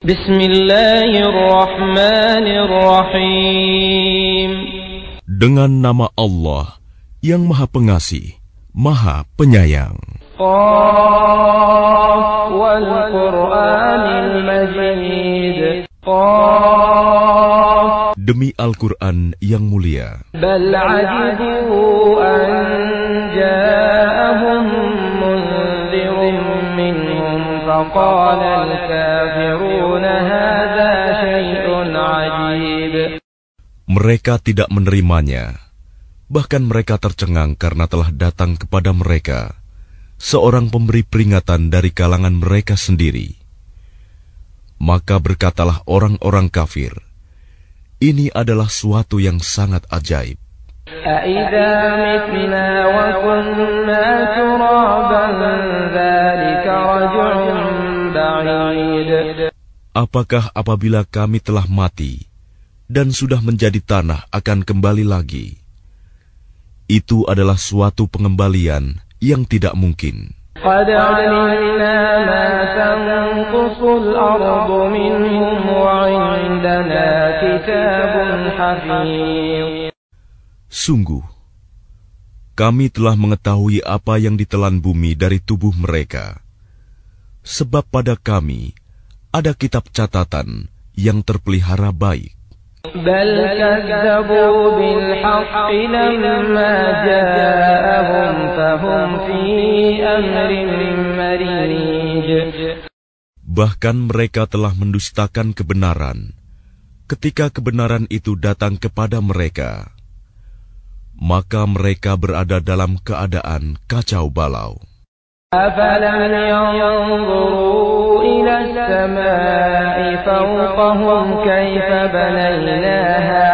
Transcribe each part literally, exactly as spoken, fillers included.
Bismillahirrahmanirrahim. Dengan nama Allah yang Maha Pengasih, Maha Penyayang. Qaf wal Qur'anil Majid. Qaf. Demi Al-Quran yang mulia. Bal ajibu an ja'ahum munzirun minhum faqala al-kafiruna hadha syai'un ajib. Mereka tidak menerimanya. Bahkan mereka tercengang karena telah datang kepada mereka seorang pemberi peringatan dari kalangan mereka sendiri. Maka berkatalah orang-orang kafir, ini adalah suatu yang sangat ajaib. أَإِذَا مِتْنَا وَكُنَّا تُرَابًا ذَلِكَ رَجْعٌ بَعِيدٌ. Apakah apabila kami telah mati dan sudah menjadi tanah akan kembali lagi? Itu adalah suatu pengembalian yang tidak mungkin. قَدْ عَلِمْنَا مَا تَنْقُصُ الْأَرْضُ مِنْهُمْ وَعِنْدَنَا كِتَابٌ حَفِيظٌ. Sungguh, kami telah mengetahui apa yang ditelan bumi dari tubuh mereka. Sebab pada kami ada kitab catatan yang terpelihara baik. بل كذبوا بالحق لما جاءهم فهم في أمر مريج. Bahkan mereka telah mendustakan kebenaran ketika kebenaran itu datang kepada mereka. Maka mereka berada dalam keadaan kacau balau. أفلم ينظروا إلى السماء فوقهم كيف بنيناها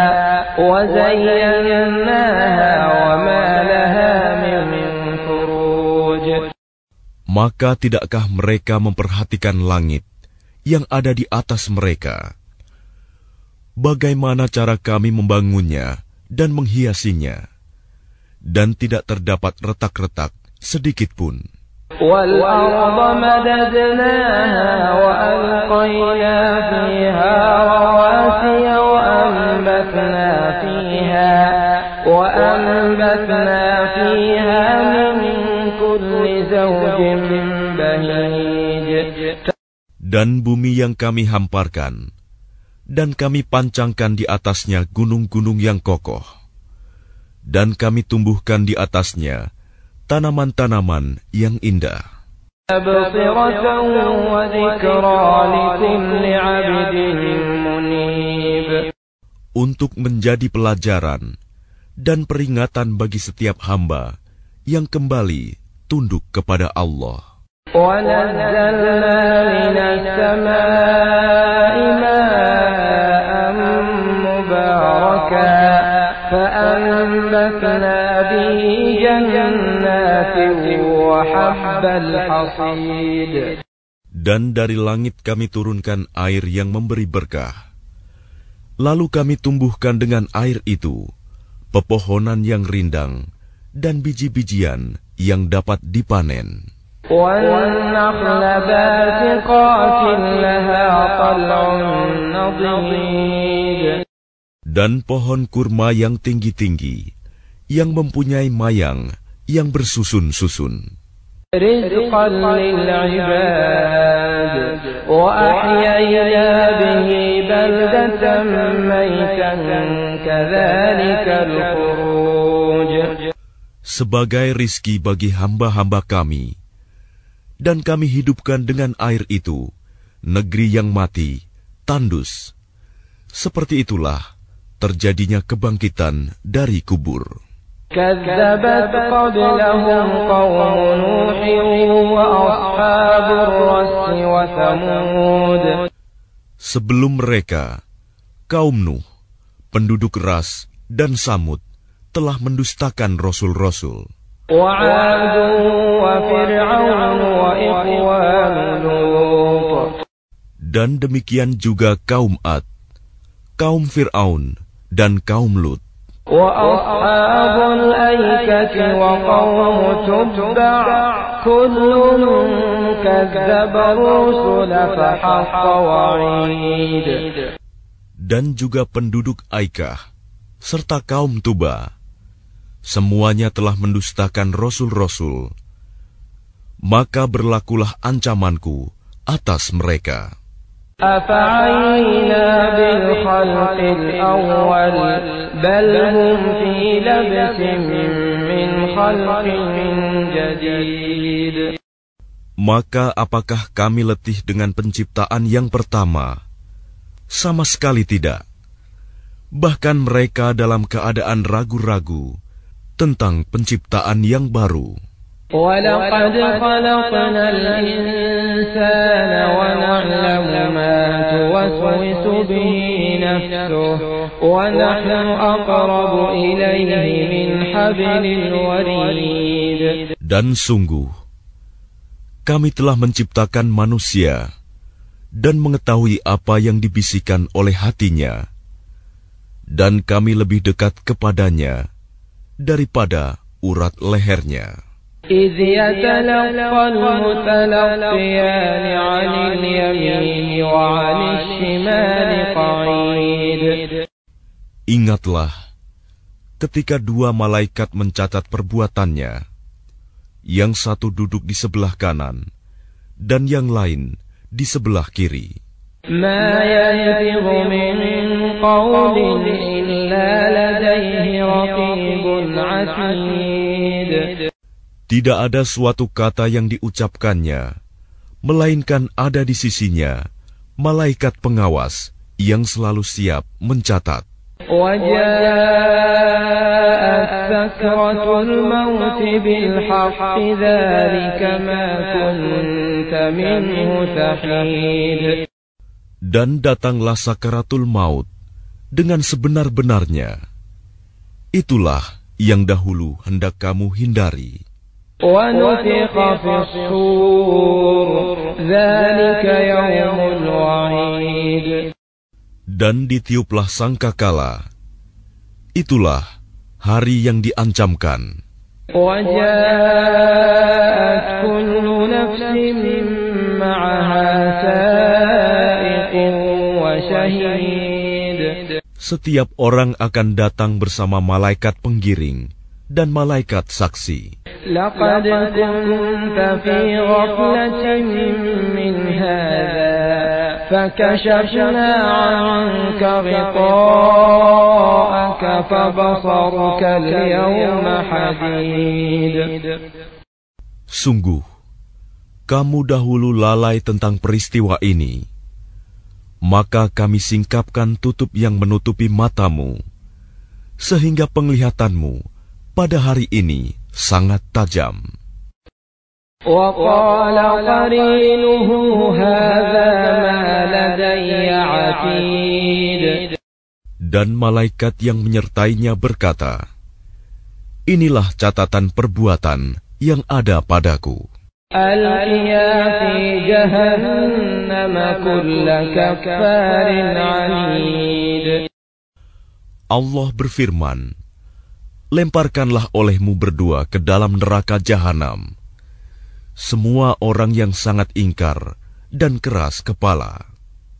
وزيناها وما لها من فروج. Maka tidakkah mereka memperhatikan langit yang ada di atas mereka? Bagaimana cara kami membangunnya dan menghiasinya, dan tidak terdapat retak-retak sedikit pun. وَالْأَرْضَ مَدَدْنَاهَا وَأَلْقَيْنَا فِيهَا رَوَاسِيَ وَأَنبَتْنَا فِيهَا وَأَنبَتْنَا فِيهَا مِن كُلِّ زَوْجٍ بَهِيجٍ. Dan bumi yang kami hamparkan, dan kami pancangkan di atasnya gunung-gunung yang kokoh, dan kami tumbuhkan di atasnya tanaman-tanaman yang indah. Untuk menjadi pelajaran dan peringatan bagi setiap hamba yang kembali tunduk kepada Allah. Dan dari langit kami turunkan air yang memberi berkah. Lalu kami tumbuhkan dengan air itu pepohonan yang rindang dan biji-bijian yang dapat dipanen. Dan pohon kurma yang tinggi-tinggi yang mempunyai mayang yang bersusun-susun. Sebagai rizki bagi hamba-hamba kami, dan kami hidupkan dengan air itu negeri yang mati, tandus. Seperti itulah terjadinya kebangkitan dari kubur. كذبت قبلهم قوم نوح وأصحاب الرس وثمود. Sebelum mereka, kaum Nuh, penduduk Ras dan Samud telah mendustakan rasul-rasul. وعاد وفرعون وإخوان لوط. Dan demikian juga kaum Ad, kaum Fir'aun dan kaum Lut. وأصحاب الأيكة وقوم تبع كل كذب الرسل فحق وعيد. Dan juga penduduk Aikah serta kaum Tuba, semuanya telah mendustakan rasul-rasul, maka berlakulah ancamanku atas mereka. أفعينا بالخلق الأول بل هم في لبس من خلق جديد. Maka apakah kami letih dengan penciptaan yang pertama? Sama sekali tidak. Bahkan mereka dalam keadaan ragu-ragu tentang penciptaan yang baru. وَلَقَدْ خَلَقْنَا الْإِنسَانَ وَنَعْلَمُ مَا تُوَسْوِسُ بِهِ نَفْسُهُ وَنَحْنُ أَقْرَبُ إِلَيْهِ مِنْ حَبْلِ الْوَرِيدِ. Dan sungguh, kami telah menciptakan manusia dan mengetahui apa yang dibisikkan oleh hatinya, dan kami lebih dekat kepadanya daripada urat lehernya. إذ يتلقى المتلقيان عن اليمين وعن الشمال قعيد. Ingatlah ketika dua malaikat mencatat perbuatannya, yang satu duduk di sebelah kanan dan yang lain di sebelah kiri. ما يلفظ من قول إلا لديه رقيب عتيد. Tidak ada suatu kata yang diucapkannya, melainkan ada di sisinya malaikat pengawas yang selalu siap mencatat. وَجَاءَتْ سَكْرَةُ الْمَوْتِ بِالْحَقِّ ذَلِكَ مَا كُنْتَ مِنْهُ تَحِيدُ. Dan datanglah sakaratul maut dengan sebenar-benarnya. Itulah yang dahulu hendak kamu hindari. وَنُفِخَ فِي الصُّورِ ذَلِكَ يَوْمُ الْوَعِيدِ. Dan ditiuplah sangkakala. Itulah hari yang diancamkan. وَجَاءَتْ كُلُّ نَفْسٍ مَعَهَا سَائِقٌ وَشَهِيدٌ. Setiap orang akan datang bersama malaikat penggiring dan malaikat saksi. لقد كنت في غفلة من هذا فكشفنا عنك غطاءك فبصرك اليوم حديد. Sungguh, kamu dahulu lalai tentang peristiwa ini. Maka kami singkapkan tutup yang menutupi matamu, sehingga penglihatanmu pada hari ini sangat tajam. وَقَالَ قَرِينُهُ هَذَا مَا لَدَيَّ عَتِيدٌ. Dan malaikat yang menyertainya berkata, inilah catatan perbuatan yang ada padaku. أَلْقِيَا فِي جَهَنَّمَ كُلَّ كَفَّارٍ عَنِيدٍ. Allah berfirman, lemparkanlah olehmu berdua ke dalam neraka jahanam semua orang yang sangat ingkar dan keras kepala,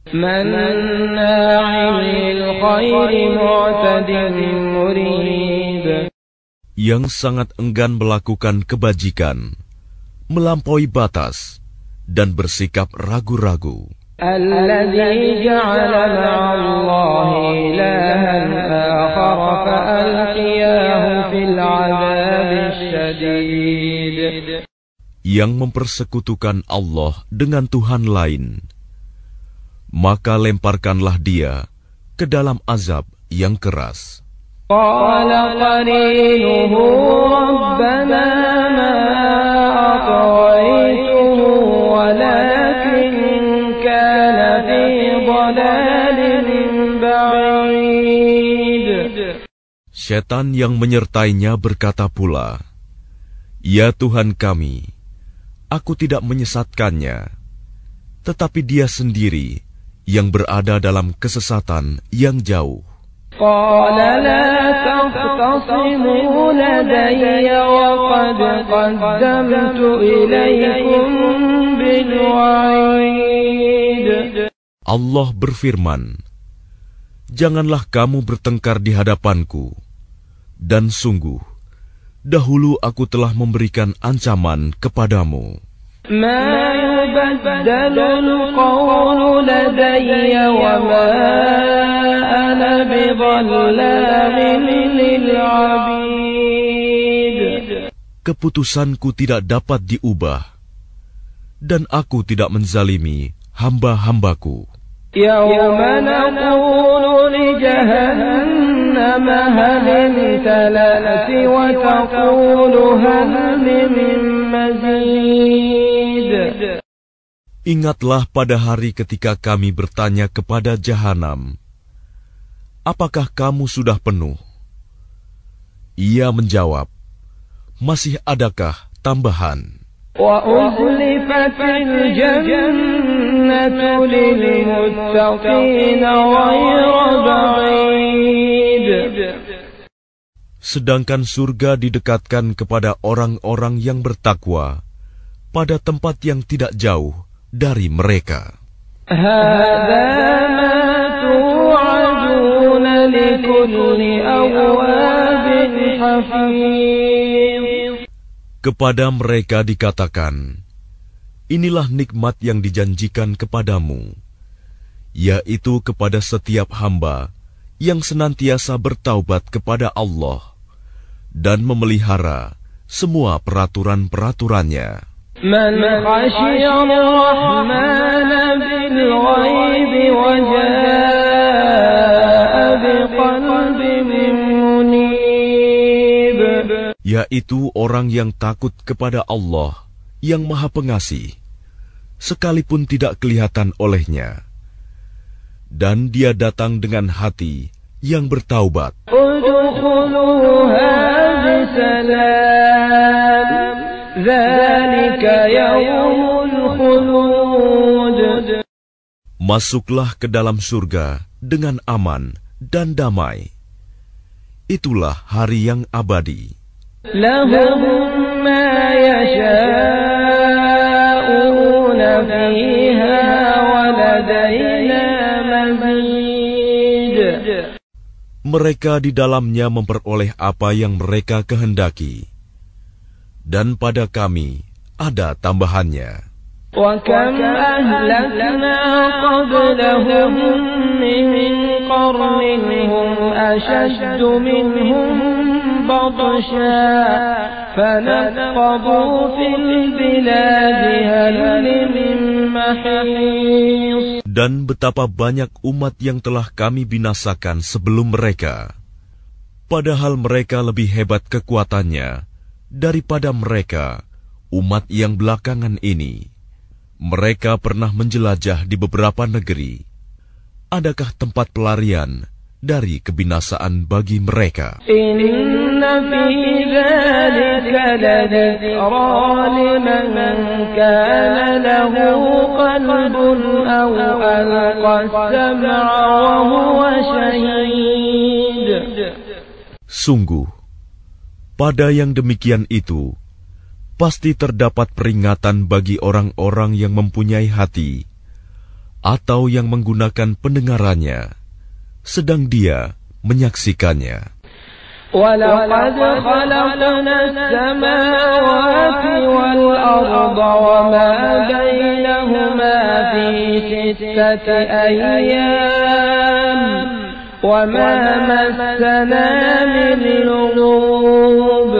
yang sangat enggan melakukan kebajikan, melampaui batas, dan bersikap ragu-ragu. الذي جعل مع الله إلها آخر فألقياه في العذاب الشديد. Yang mempersekutukan Allah dengan Tuhan lain, maka lemparkanlah dia ke dalam azab yang keras. قال قرينه ربنا ما أطغيته ولكن كان في ضلال بعيد. Setan yang menyertainya berkata pula, ya Tuhan kami, aku tidak menyesatkannya, tetapi dia sendiri yang berada dalam kesesatan yang jauh. قال لا تختصموا لدي وقد قدمت إليكم بالوعيد. Allah berfirman, janganlah kamu bertengkar di hadapanku, dan sungguh, dahulu aku telah memberikan ancaman kepadamu. ما يبدل القول لدي وما أنا بظلام للعبيد. Keputusanku tidak dapat diubah, dan aku tidak menzalimi hamba-hambaku. يوم نقول لجهنم هل امتلأت وتقول هل من مزيد. Ingatlah pada hari ketika kami bertanya kepada Jahanam, apakah kamu sudah penuh? Ia menjawab, masih adakah tambahan? وَأُزْلِفَتِ الْجَنَّةُ لِلْمُتَّقِينَ غَيْرَ بَعِيدٍ. Sedangkan surga didekatkan kepada orang-orang yang bertakwa pada tempat yang tidak jauh dari mereka. هَذَا مَا تُوعَدُونَ لِكُلِّ أَوَّابٍ حَفِيظٍ. Kepada mereka dikatakan, inilah nikmat yang dijanjikan kepadamu, yaitu kepada setiap hamba yang senantiasa bertaubat kepada Allah dan memelihara semua peraturan-peraturannya. من خشي الرحمن بالغيب وجاء بقلب منيب. Yaitu orang yang takut kepada Allah yang Maha Pengasih, sekalipun tidak kelihatan olehnya, dan dia datang dengan hati yang bertaubat. ادخلوها بسلام ذلك يوم الخلود. Masuklah ke dalam surga dengan aman dan damai. Itulah hari yang abadi. لهم ما يشاءون فيها ولدينا مزيد. Mereka di dalamnya memperoleh apa yang mereka kehendaki, dan pada kami ada tambahannya. وَكَمْ أَهْلَكْنَا قَبْلَهُمْ مِنْ قَرْنٍ هُمْ أَشَدُّ مِنْهُمْ بَطْشًا فَنَقَّبُوا فِي الْبِلَادِ هَلْ مِنْ مَحِيصٍ. Dan betapa banyak umat yang telah kami binasakan sebelum mereka, padahal mereka lebih hebat kekuatannya daripada mereka, umat yang belakangan ini. Mereka pernah menjelajah di beberapa negeri. Adakah tempat pelarian dari kebinasaan bagi mereka? Inna fi dzalika ladzikra liman kana lahu qalbun aw alqa as-sam'a wa huwa shahid. Sungguh, pada yang demikian itu, pasti terdapat peringatan bagi orang-orang yang mempunyai hati atau yang menggunakan pendengarannya, sedang dia menyaksikannya. وَلَقَدْ خَلَقْنَا السَّمَاوَاتِ وَالْأَرْضَ وَمَا بَيْنَهُمَا فِي سِتَّةِ أَيَّامٍ وَمَا مَسَّنَا مِن لُّغُوبٍ.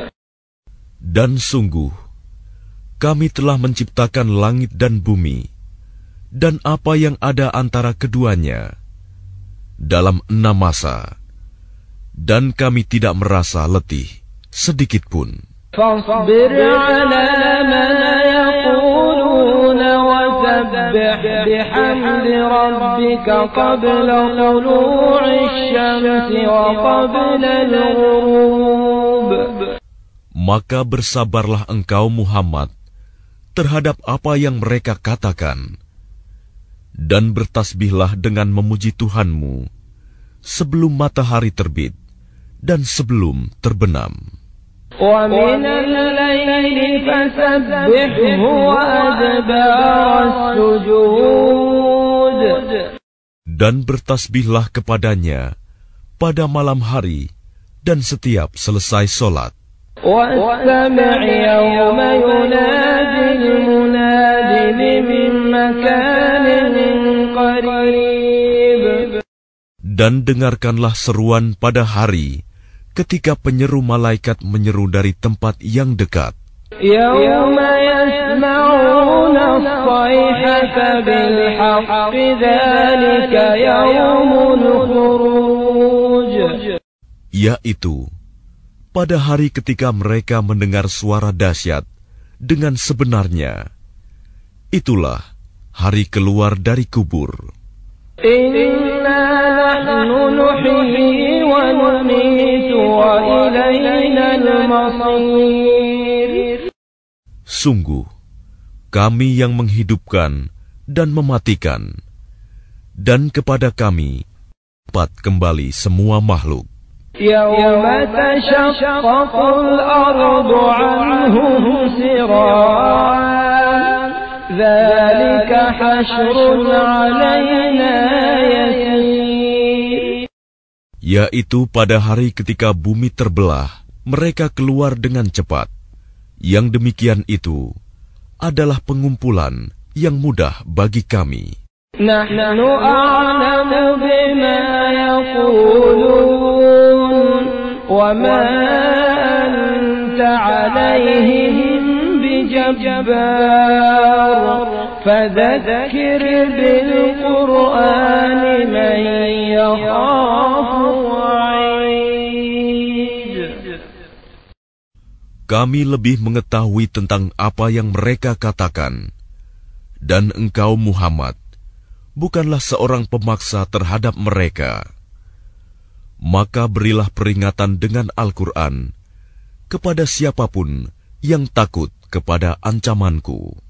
Dan sungguh, kami telah menciptakan langit dan bumi, dan apa yang ada antara keduanya, dalam enam masa, dan kami tidak merasa letih sedikitpun. فاصبر على ما يقولون وسبح بحمد ربك قبل طلوع الشمس وقبل الغروب. Maka bersabarlah engkau Muhammad terhadap apa yang mereka katakan, dan bertasbihlah dengan memuji Tuhanmu sebelum matahari terbit dan sebelum terbenam. وَمِنَ اللَّيْلِ فَسَبِّحْهُ وَأَدْبَارَ السُّجُودِ. Dan bertasbihlah kepadanya pada malam hari dan setiap selesai solat. وَاسْتَمِعْ يَوْمَ يُنَادِ الْمُنَادِ مِن مَّكَانٍ قَرِيبٍ. Dan dengarkanlah seruan pada hari ketika penyeru malaikat menyeru dari tempat yang dekat. يَوْمَ يَسْمَعُونَ الصَّيْحَةَ بِالْحَقِّ ذَلِكَ يَوْمُ الْخُرُوجِ. Yaitu pada hari ketika mereka mendengar suara dahsyat dengan sebenarnya. Itulah hari keluar dari kubur. Inna nahnu nuhyi wa numitu wa ilayna al-masir. Sungguh, kami yang menghidupkan dan mematikan, dan kepada kami dapat kembali semua makhluk. Yawma tashaqqaqul ardu anhum sira'an, dzalika hashrun 'alaina yasir. Yaitu pada hari ketika bumi terbelah, mereka keluar dengan cepat. Yang demikian itu adalah pengumpulan yang mudah bagi kami. Nahnu a'lamu bima yaqulun wa ma anta 'alaihim bijabbar fadhakkir bil qur'ani man yakhafu wa'id. Kami lebih mengetahui tentang apa yang mereka katakan, dan engkau Muhammad bukanlah seorang pemaksa terhadap mereka. Maka berilah peringatan dengan Al-Quran kepada siapapun yang takut kepada ancamanku.